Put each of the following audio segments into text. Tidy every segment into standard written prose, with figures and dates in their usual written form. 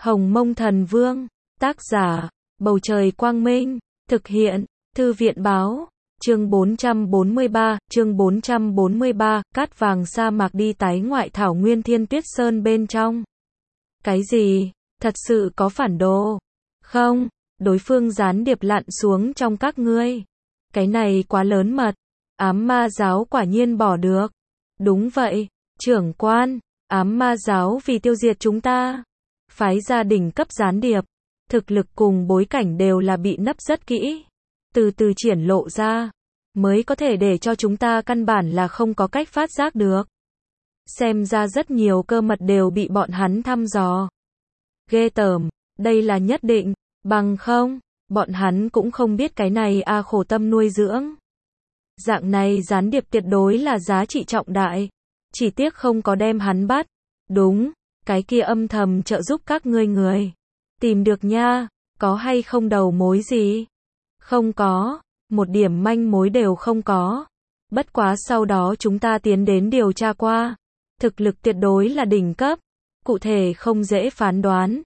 Hồng Mông Thần Vương, tác giả, Bầu Trời Quang Minh, thực hiện, Thư viện Báo, chương 443, cát vàng sa mạc đi tái ngoại thảo nguyên Thiên Tuyết Sơn bên trong. Cái gì? Thật sự có phản đồ? Không, đối phương gián điệp lặn xuống trong các ngươi. Cái này quá lớn mật, ám ma giáo quả nhiên bỏ được. Đúng vậy, trưởng quan, ám ma giáo vì tiêu diệt chúng ta, phái gia đình cấp gián điệp, thực lực cùng bối cảnh đều là bị nấp rất kỹ, từ từ triển lộ ra, mới có thể để cho chúng ta căn bản là không có cách phát giác được. Xem ra rất nhiều cơ mật đều bị bọn hắn thăm dò. Ghê tởm, đây là nhất định, bằng không, bọn hắn cũng không biết cái này khổ tâm nuôi dưỡng. Dạng này gián điệp tuyệt đối là giá trị trọng đại, chỉ tiếc không có đem hắn bắt. Đúng, cái kia âm thầm trợ giúp các ngươi người. Tìm được nha, có hay không đầu mối gì? Không có, một điểm manh mối đều không có. Bất quá sau đó chúng ta tiến đến điều tra qua. Thực lực tuyệt đối là đỉnh cấp, cụ thể không dễ phán đoán.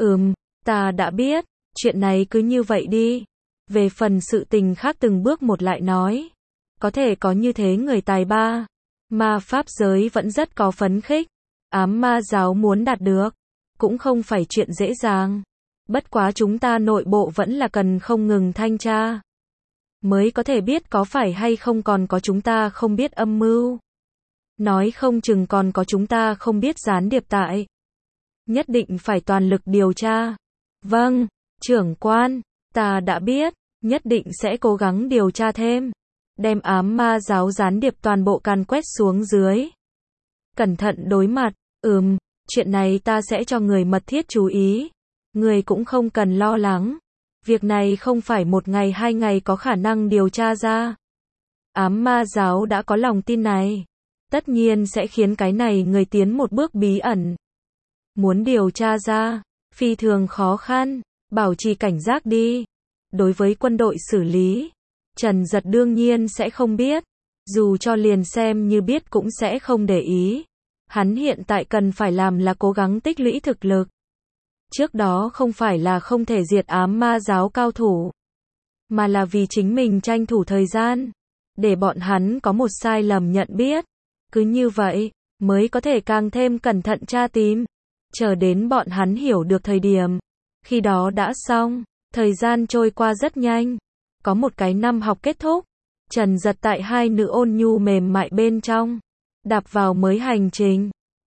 Ta đã biết, chuyện này cứ như vậy đi. Về phần sự tình khác từng bước một lại nói. Có thể có như thế người tài ba. Ma pháp giới vẫn rất có phấn khích. Ám ma giáo muốn đạt được, cũng không phải chuyện dễ dàng. Bất quá chúng ta nội bộ vẫn là cần không ngừng thanh tra. Mới có thể biết có phải hay không còn có chúng ta không biết âm mưu. Nói không chừng còn có chúng ta không biết gián điệp tại. Nhất định phải toàn lực điều tra. Vâng, trưởng quan, ta đã biết, nhất định sẽ cố gắng điều tra thêm. Đem ám ma giáo gián điệp toàn bộ càn quét xuống dưới. Cẩn thận đối mặt, chuyện này ta sẽ cho người mật thiết chú ý. Người cũng không cần lo lắng. Việc này không phải một ngày hai ngày có khả năng điều tra ra. Ám ma giáo đã có lòng tin này. Tất nhiên sẽ khiến cái này người tiến một bước bí ẩn. Muốn điều tra ra, phi thường khó khăn, bảo trì cảnh giác đi. Đối với quân đội xử lý, Trần Giật đương nhiên sẽ không biết. Dù cho liền xem như biết cũng sẽ không để ý. Hắn hiện tại cần phải làm là cố gắng tích lũy thực lực. Trước đó không phải là không thể diệt ám ma giáo cao thủ, mà là vì chính mình tranh thủ thời gian, để bọn hắn có một sai lầm nhận biết. Cứ như vậy, mới có thể càng thêm cẩn thận tra tìm. Chờ đến bọn hắn hiểu được thời điểm. Khi đó đã xong, thời gian trôi qua rất nhanh. Có một cái năm học kết thúc. Trần Giật tại hai nữ ôn nhu mềm mại bên trong. Đạp vào mới hành trình.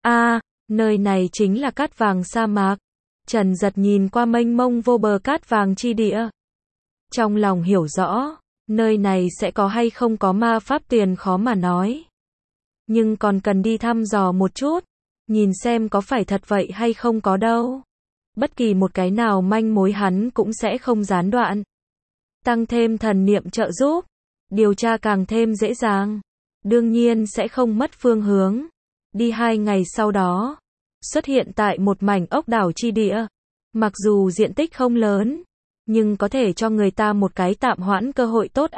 Nơi này chính là cát vàng sa mạc. Trần Giật nhìn qua mênh mông vô bờ cát vàng chi địa. Trong lòng hiểu rõ, nơi này sẽ có hay không có ma pháp tiền khó mà nói. Nhưng còn cần đi thăm dò một chút, nhìn xem có phải thật vậy hay không có đâu. Bất kỳ một cái nào manh mối hắn cũng sẽ không gián đoạn. Tăng thêm thần niệm trợ giúp, điều tra càng thêm dễ dàng. Đương nhiên sẽ không mất phương hướng. Đi 2 ngày sau đó, xuất hiện tại một mảnh ốc đảo chi địa. Mặc dù diện tích không lớn, nhưng có thể cho người ta một cái tạm hoãn cơ hội tốt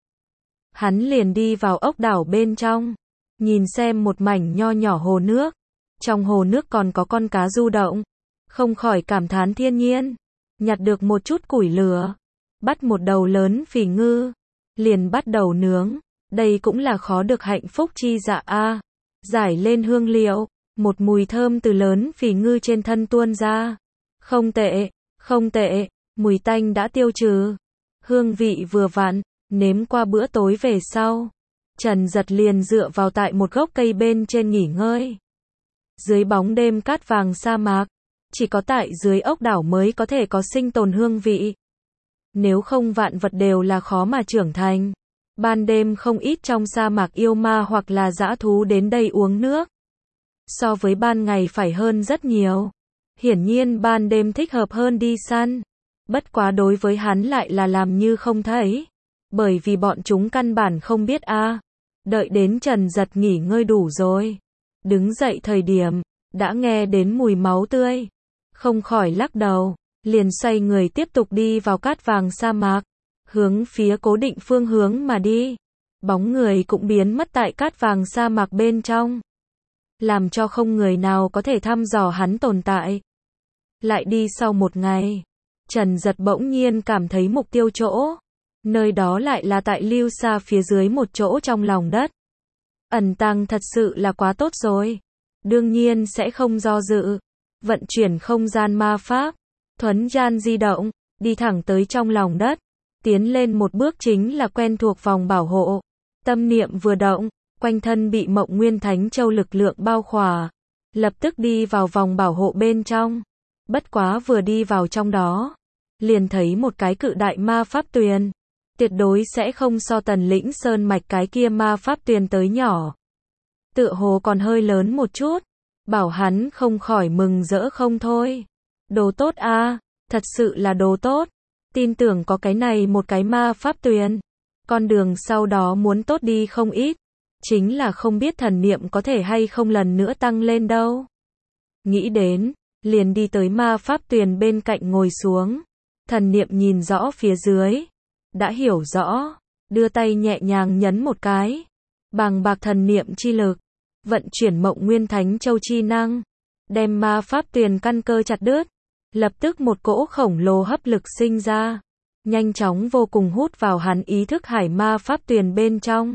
Hắn liền đi vào ốc đảo bên trong, nhìn xem một mảnh nho nhỏ hồ nước. Trong hồ nước còn có con cá du động, không khỏi cảm thán thiên nhiên. Nhặt được một chút củi lửa, bắt một đầu lớn phỉ ngư, liền bắt đầu nướng. Đây cũng là khó được hạnh phúc chi dạ Giải lên hương liệu, một mùi thơm từ lớn phỉ ngư trên thân tuôn ra. Không tệ, mùi tanh đã tiêu trừ. Hương vị vừa vặn, nếm qua bữa tối về sau. Trần Giật liền dựa vào tại một gốc cây bên trên nghỉ ngơi. Dưới bóng đêm cát vàng sa mạc, chỉ có tại dưới ốc đảo mới có thể có sinh tồn hương vị. Nếu không vạn vật đều là khó mà trưởng thành. Ban đêm không ít trong sa mạc yêu ma hoặc là dã thú đến đây uống nước. So với ban ngày phải hơn rất nhiều. Hiển nhiên ban đêm thích hợp hơn đi săn. Bất quá đối với hắn lại là làm như không thấy. Bởi vì bọn chúng căn bản không biết Đợi đến Trần Giật nghỉ ngơi đủ rồi. Đứng dậy thời điểm, đã nghe đến mùi máu tươi. Không khỏi lắc đầu, liền xoay người tiếp tục đi vào cát vàng sa mạc. Hướng phía cố định phương hướng mà đi. Bóng người cũng biến mất tại cát vàng sa mạc bên trong. Làm cho không người nào có thể thăm dò hắn tồn tại. Lại đi sau một ngày, Trần Giật bỗng nhiên cảm thấy mục tiêu chỗ. Nơi đó lại là tại lưu xa phía dưới một chỗ trong lòng đất. Ẩn tàng thật sự là quá tốt rồi. Đương nhiên sẽ không do dự. Vận chuyển không gian ma pháp. Thuấn gian di động, đi thẳng tới trong lòng đất. Tiến lên một bước chính là quen thuộc vòng bảo hộ. Tâm niệm vừa động, quanh thân bị Mộng Nguyên Thánh Châu lực lượng bao khỏa. Lập tức đi vào vòng bảo hộ bên trong. Bất quá vừa đi vào trong đó, liền thấy một cái cự đại ma pháp tuyền. Tuyệt đối sẽ không so Tần Lĩnh Sơn Mạch cái kia ma pháp tuyền tới nhỏ. Tựa hồ còn hơi lớn một chút. Bảo hắn không khỏi mừng rỡ không thôi. Đồ tốt a, thật sự là đồ tốt. Tin tưởng có cái này một cái ma pháp tuyền. Con đường sau đó muốn tốt đi không ít. Chính là không biết thần niệm có thể hay không lần nữa tăng lên đâu. Nghĩ đến, liền đi tới ma pháp tuyền bên cạnh ngồi xuống. Thần niệm nhìn rõ phía dưới. Đã hiểu rõ, đưa tay nhẹ nhàng nhấn một cái. Bàng bạc thần niệm chi lực, vận chuyển Mộng Nguyên Thánh Châu chi năng, đem ma pháp tuyền căn cơ chặt đứt. Lập tức một cỗ khổng lồ hấp lực sinh ra, nhanh chóng vô cùng hút vào hắn ý thức hải ma pháp tuyền bên trong.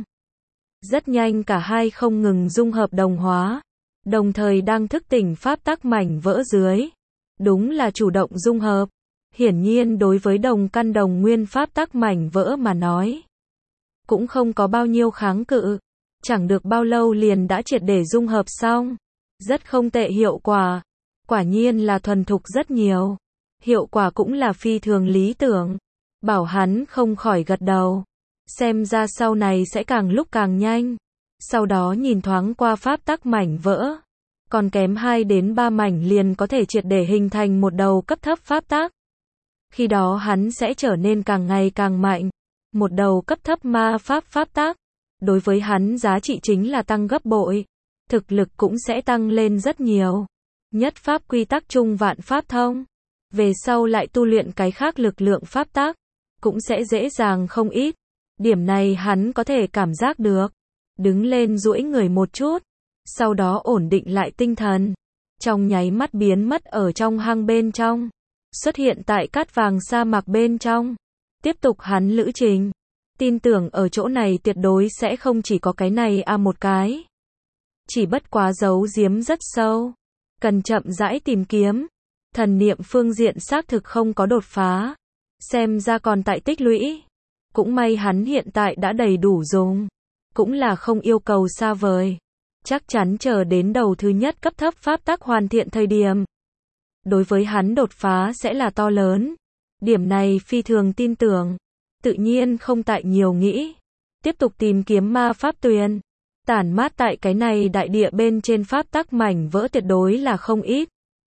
Rất nhanh cả hai không ngừng dung hợp đồng hóa, đồng thời đang thức tỉnh pháp tắc mảnh vỡ dưới. Đúng là chủ động dung hợp. Hiển nhiên đối với đồng căn đồng nguyên pháp tắc mảnh vỡ mà nói, cũng không có bao nhiêu kháng cự. Chẳng được bao lâu liền đã triệt để dung hợp xong. Rất không tệ hiệu quả. Quả nhiên là thuần thục rất nhiều. Hiệu quả cũng là phi thường lý tưởng. Bảo hắn không khỏi gật đầu. Xem ra sau này sẽ càng lúc càng nhanh. Sau đó nhìn thoáng qua pháp tắc mảnh vỡ. Còn kém 2 đến 3 mảnh liền có thể triệt để hình thành một đầu cấp thấp pháp tắc. Khi đó hắn sẽ trở nên càng ngày càng mạnh. Một đầu cấp thấp ma pháp tắc. Đối với hắn giá trị chính là tăng gấp bội. Thực lực cũng sẽ tăng lên rất nhiều. Nhất pháp quy tắc chung vạn pháp thông. Về sau lại tu luyện cái khác lực lượng pháp tắc. Cũng sẽ dễ dàng không ít. Điểm này hắn có thể cảm giác được. Đứng lên duỗi người một chút. Sau đó ổn định lại tinh thần. Trong nháy mắt biến mất ở trong hang bên trong. Xuất hiện tại cát vàng sa mạc bên trong. Tiếp tục hắn lữ trình. Tin tưởng ở chỗ này tuyệt đối sẽ không chỉ có cái này một cái. Chỉ bất quá giấu giếm rất sâu. Cần chậm rãi tìm kiếm. Thần niệm phương diện xác thực không có đột phá. Xem ra còn tại tích lũy. Cũng may hắn hiện tại đã đầy đủ dùng. Cũng là không yêu cầu xa vời. Chắc chắn chờ đến đầu thứ nhất cấp thấp pháp tắc hoàn thiện thời điểm. Đối với hắn đột phá sẽ là to lớn. Điểm này phi thường tin tưởng. Tự nhiên không tại nhiều nghĩ. Tiếp tục tìm kiếm ma pháp tuyền. Tản mát tại cái này đại địa bên trên pháp tắc mảnh vỡ tuyệt đối là không ít.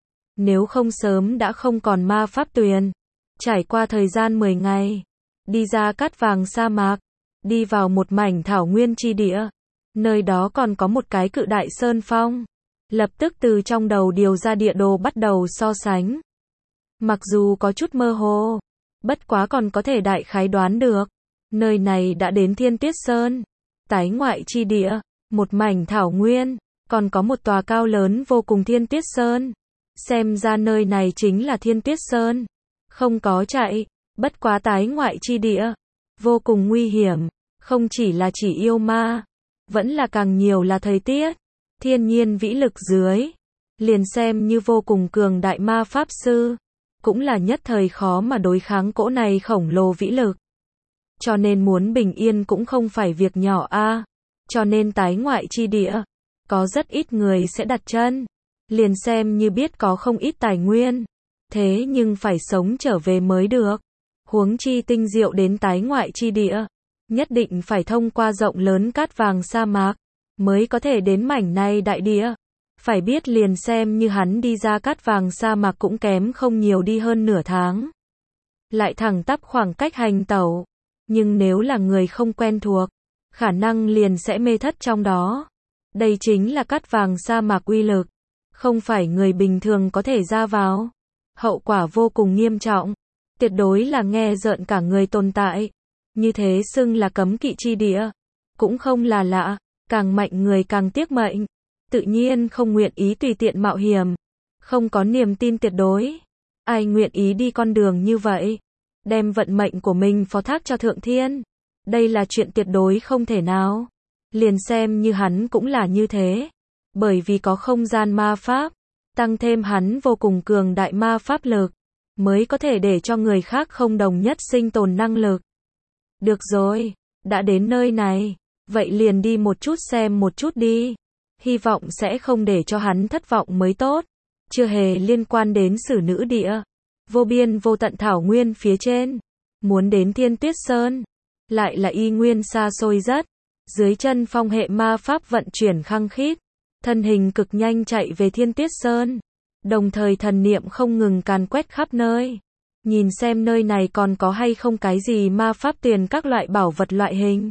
Nếu không sớm đã không còn ma pháp tuyền. Trải qua thời gian 10 ngày. Đi ra cát vàng sa mạc. Đi vào một mảnh thảo nguyên chi địa. Nơi đó còn có một cái cự đại sơn phong. Lập tức từ trong đầu điều ra địa đồ bắt đầu so sánh. Mặc dù có chút mơ hồ. Bất quá còn có thể đại khái đoán được. Nơi này đã đến Thiên Tuyết Sơn. Tái ngoại chi địa. Một mảnh thảo nguyên. Còn có một tòa cao lớn vô cùng Thiên Tuyết Sơn. Xem ra nơi này chính là Thiên Tuyết Sơn. Không có chạy. Bất quá tái ngoại chi địa. Vô cùng nguy hiểm. Không chỉ là chỉ yêu ma. Vẫn là càng nhiều là thời tiết. Thiên nhiên vĩ lực dưới. Liền xem như vô cùng cường đại ma pháp sư. Cũng là nhất thời khó mà đối kháng cỗ này khổng lồ vĩ lực. Cho nên muốn bình yên cũng không phải việc nhỏ Cho nên tái ngoại chi địa. Có rất ít người sẽ đặt chân. Liền xem như biết có không ít tài nguyên. Thế nhưng phải sống trở về mới được. Huống chi tinh diệu đến tái ngoại chi địa. Nhất định phải thông qua rộng lớn cát vàng sa mạc. Mới có thể đến mảnh này đại địa. Phải biết liền xem như hắn đi ra cát vàng sa mạc cũng kém không nhiều đi hơn nửa tháng. Lại thẳng tắp khoảng cách hành tẩu. Nhưng nếu là người không quen thuộc, khả năng liền sẽ mê thất trong đó. Đây chính là cát vàng sa mạc uy lực. Không phải người bình thường có thể ra vào. Hậu quả vô cùng nghiêm trọng. Tuyệt đối là nghe rợn cả người tồn tại. Như thế xưng là cấm kỵ chi địa. Cũng không là lạ. Càng mạnh người càng tiếc mệnh. Tự nhiên không nguyện ý tùy tiện mạo hiểm. Không có niềm tin tuyệt đối. Ai nguyện ý đi con đường như vậy? Đem vận mệnh của mình phó thác cho Thượng Thiên. Đây là chuyện tuyệt đối không thể nào. Liền xem như hắn cũng là như thế. Bởi vì có không gian ma pháp, tăng thêm hắn vô cùng cường đại ma pháp lực, mới có thể để cho người khác không đồng nhất sinh tồn năng lực. Được rồi, đã đến nơi này, vậy liền đi một chút xem một chút đi. Hy vọng sẽ không để cho hắn thất vọng mới tốt. Chưa hề liên quan đến Sử Nữ Địa, vô biên vô tận thảo nguyên phía trên. Muốn đến Thiên Tuyết Sơn, lại là y nguyên xa xôi rất. Dưới chân phong hệ ma pháp vận chuyển khăng khít, thân hình cực nhanh chạy về Thiên Tuyết Sơn, đồng thời thần niệm không ngừng càn quét khắp nơi. Nhìn xem nơi này còn có hay không cái gì ma pháp tiền các loại bảo vật loại hình.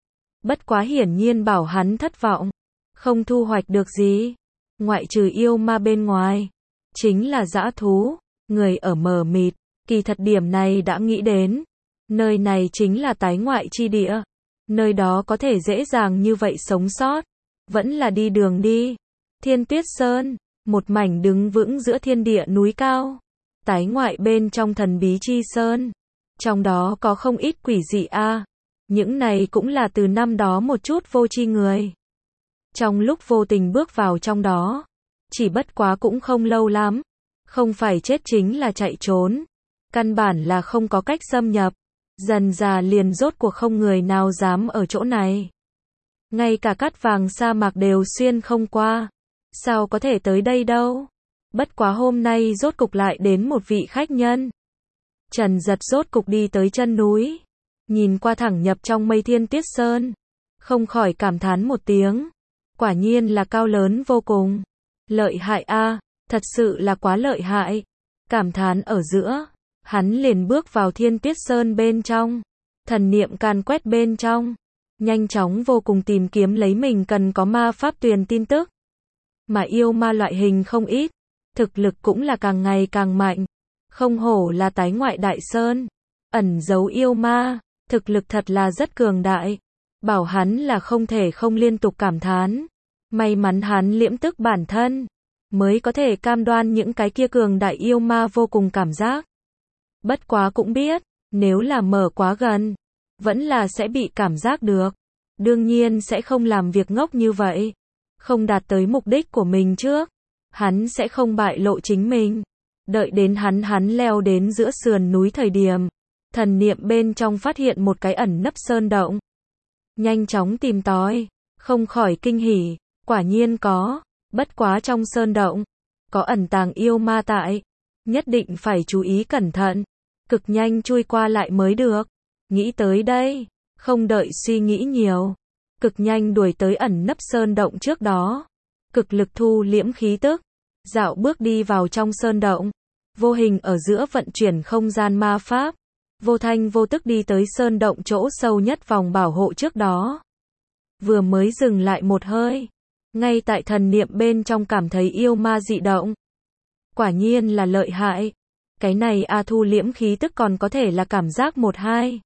Bất quá hiển nhiên bảo hắn thất vọng, không thu hoạch được gì. Ngoại trừ yêu ma bên ngoài, chính là dã thú, người ở mờ mịt, kỳ thật điểm này đã nghĩ đến. Nơi này chính là tái ngoại chi địa. Nơi đó có thể dễ dàng như vậy sống sót. Vẫn là đi đường đi. Thiên Tuyết Sơn, một mảnh đứng vững giữa thiên địa núi cao. Tái ngoại bên trong thần bí chi sơn. Trong đó có không ít quỷ dị a. Những này cũng là từ năm đó một chút vô tri người. Trong lúc vô tình bước vào trong đó. Chỉ bất quá cũng không lâu lắm. Không phải chết chính là chạy trốn. Căn bản là không có cách xâm nhập. Dần dà liền rốt cuộc không người nào dám ở chỗ này. Ngay cả cát vàng sa mạc đều xuyên không qua. Sao có thể tới đây đâu? Bất quá hôm nay rốt cục lại đến một vị khách nhân. Trần Giật rốt cục đi tới chân núi. Nhìn qua thẳng nhập trong mây Thiên Tuyết Sơn. Không khỏi cảm thán một tiếng. Quả nhiên là cao lớn vô cùng. Lợi hại a, thật sự là quá lợi hại. Cảm thán ở giữa. Hắn liền bước vào Thiên Tuyết Sơn bên trong. Thần niệm càn quét bên trong. Nhanh chóng vô cùng tìm kiếm lấy mình cần có ma pháp truyền tin tức. Mà yêu ma loại hình không ít. Thực lực cũng là càng ngày càng mạnh. Không hổ là tái ngoại đại sơn. Ẩn giấu yêu ma. Thực lực thật là rất cường đại. Bảo hắn là không thể không liên tục cảm thán. May mắn hắn liễm tức bản thân. Mới có thể cam đoan những cái kia cường đại yêu ma vô cùng cảm giác. Bất quá cũng biết, nếu là mở quá gần, vẫn là sẽ bị cảm giác được. Đương nhiên sẽ không làm việc ngốc như vậy. Không đạt tới mục đích của mình trước. Hắn sẽ không bại lộ chính mình. Đợi đến hắn leo đến giữa sườn núi thời điểm. Thần niệm bên trong phát hiện một cái ẩn nấp sơn động. Nhanh chóng tìm tòi. Không khỏi kinh hỉ. Quả nhiên có. Bất quá trong sơn động. Có ẩn tàng yêu ma tại. Nhất định phải chú ý cẩn thận. Cực nhanh chui qua lại mới được. Nghĩ tới đây. Không đợi suy nghĩ nhiều. Cực nhanh đuổi tới ẩn nấp sơn động trước đó. Cực lực thu liễm khí tức. Dạo bước đi vào trong sơn động. Vô hình ở giữa vận chuyển không gian ma pháp. Vô thanh vô tức đi tới sơn động chỗ sâu nhất vòng bảo hộ trước đó. Vừa mới dừng lại một hơi. Ngay tại thần niệm bên trong cảm thấy yêu ma dị động. Quả nhiên là lợi hại. Cái này thu liễm khí tức còn có thể là cảm giác 1-2.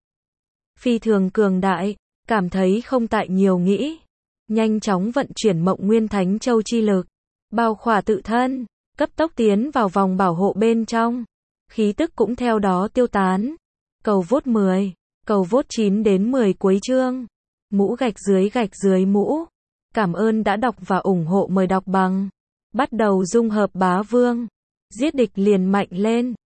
Phi thường cường đại, cảm thấy không tại nhiều nghĩ. Nhanh chóng vận chuyển Mộng Nguyên Thánh Châu chi lực. Bao khỏa tự thân, cấp tốc tiến vào vòng bảo hộ bên trong. Khí tức cũng theo đó tiêu tán. Cầu vote 10, cầu vote 9 đến 10 cuối chương. Mũ gạch dưới mũ. Cảm ơn đã đọc và ủng hộ, mời đọc bằng. Bắt đầu dung hợp bá vương. Giết địch liền mạnh lên.